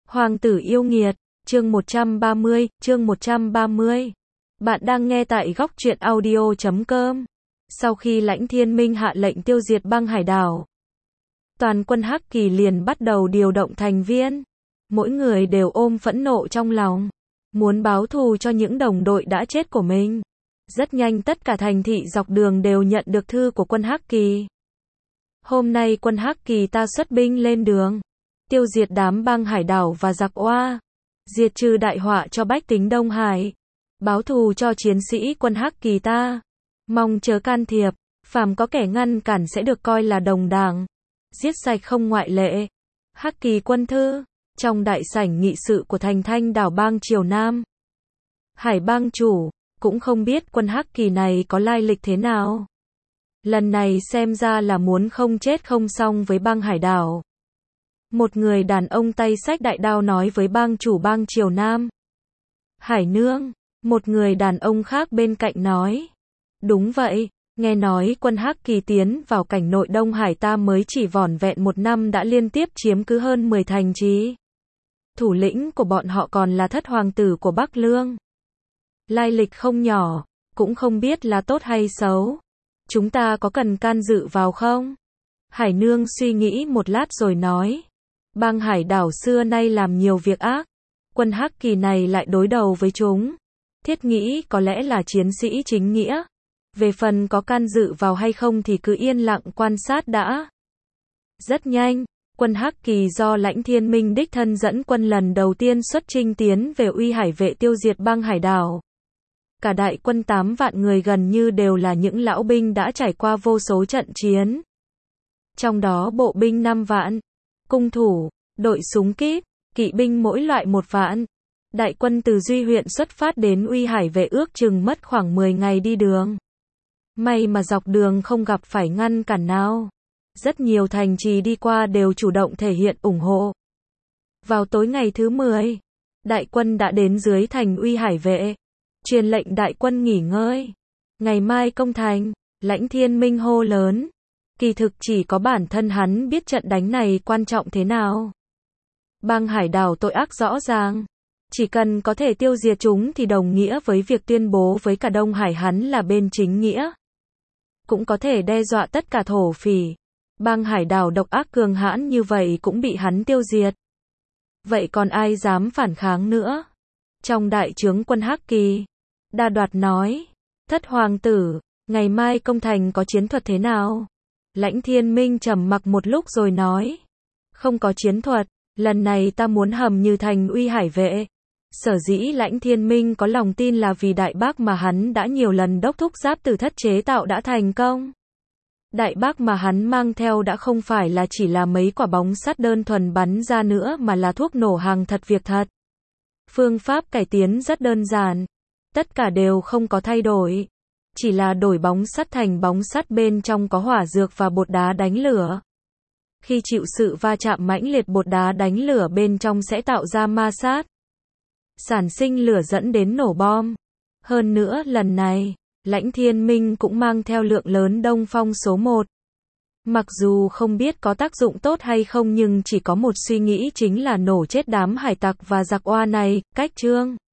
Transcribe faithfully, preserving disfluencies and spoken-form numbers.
Hoàng tử yêu nghiệt, chương một trăm ba mươi, chương một trăm ba mươi. Bạn đang nghe tại góc truyện audio chấm com. Sau khi Lãnh Thiên Minh hạ lệnh tiêu diệt băng hải đảo, toàn quân Hắc Kỳ liền bắt đầu điều động thành viên. Mỗi người đều ôm phẫn nộ trong lòng, muốn báo thù cho những đồng đội đã chết của mình. Rất nhanh tất cả thành thị dọc đường đều nhận được thư của quân Hắc Kỳ. Hôm nay quân Hắc Kỳ ta xuất binh lên đường, tiêu diệt đám băng hải đảo và giặc oa, diệt trừ đại họa cho bách tính Đông Hải, báo thù cho chiến sĩ quân Hắc Kỳ ta. Mong chớ can thiệp, phàm có kẻ ngăn cản sẽ được coi là đồng đảng, giết sạch không ngoại lệ. Hắc Kỳ quân thư, trong đại sảnh nghị sự của thành Thanh đảo bang Triều Nam. Hải bang chủ, cũng không biết quân Hắc Kỳ này có lai lịch thế nào. Lần này xem ra là muốn không chết không xong với băng hải đảo. Một người đàn ông tay xách đại đao nói với bang chủ bang Triều Nam. Hải nương, một người đàn ông khác bên cạnh nói. Đúng vậy, nghe nói quân Hắc Kỳ tiến vào cảnh nội Đông Hải ta mới chỉ vỏn vẹn một năm đã liên tiếp chiếm cứ hơn mười thành trì. Thủ lĩnh của bọn họ còn là thất hoàng tử của Bắc Lương. Lai lịch không nhỏ, cũng không biết là tốt hay xấu. Chúng ta có cần can dự vào không? Hải nương suy nghĩ một lát rồi nói. Bang hải đảo xưa nay làm nhiều việc ác. Quân Hắc Kỳ này lại đối đầu với chúng. Thiết nghĩ có lẽ là chiến sĩ chính nghĩa. Về phần có can dự vào hay không thì cứ yên lặng quan sát đã. Rất nhanh, quân Hắc Kỳ do Lãnh Thiên Minh đích thân dẫn quân lần đầu tiên xuất chinh tiến về Uy Hải vệ tiêu diệt băng hải đảo. Cả đại quân tám vạn người gần như đều là những lão binh đã trải qua vô số trận chiến. Trong đó bộ binh năm vạn, cung thủ, đội súng kíp, kỵ binh mỗi loại một vạn. Đại quân từ Duy huyện xuất phát đến Uy Hải vệ ước chừng mất khoảng mười ngày đi đường. May mà dọc đường không gặp phải ngăn cản nào. Rất nhiều thành trì đi qua đều chủ động thể hiện ủng hộ. Vào tối ngày thứ mười, đại quân đã đến dưới thành Uy Hải vệ. Truyền lệnh đại quân nghỉ ngơi. Ngày mai công thành, Lãnh Thiên Minh hô lớn. Kỳ thực chỉ có bản thân hắn biết trận đánh này quan trọng thế nào. Băng hải đảo tội ác rõ ràng. Chỉ cần có thể tiêu diệt chúng thì đồng nghĩa với việc tuyên bố với cả Đông Hải hắn là bên chính nghĩa. Cũng có thể đe dọa tất cả thổ phỉ. Băng hải đảo độc ác cường hãn như vậy cũng bị hắn tiêu diệt. Vậy còn ai dám phản kháng nữa? Trong đại trướng quân Hắc Kỳ, Đa Đoạt nói. Thất hoàng tử, ngày mai công thành có chiến thuật thế nào? Lãnh Thiên Minh trầm mặc một lúc rồi nói. Không có chiến thuật, lần này ta muốn hầm như thành Uy Hải vệ. Sở dĩ Lãnh Thiên Minh có lòng tin là vì đại bác mà hắn đã nhiều lần đốc thúc giáp từ thất chế tạo đã thành công. Đại bác mà hắn mang theo đã không phải là chỉ là mấy quả bóng sắt đơn thuần bắn ra nữa mà là thuốc nổ hàng thật việc thật. Phương pháp cải tiến rất đơn giản. Tất cả đều không có thay đổi. Chỉ là đổi bóng sắt thành bóng sắt bên trong có hỏa dược và bột đá đánh lửa. Khi chịu sự va chạm mãnh liệt bột đá đánh lửa bên trong sẽ tạo ra ma sát. Sản sinh lửa dẫn đến nổ bom. Hơn nữa lần này, Lãnh Thiên Minh cũng mang theo lượng lớn Đông Phong số một. Mặc dù không biết có tác dụng tốt hay không nhưng chỉ có một suy nghĩ chính là nổ chết đám hải tặc và giặc oa này, cách chương.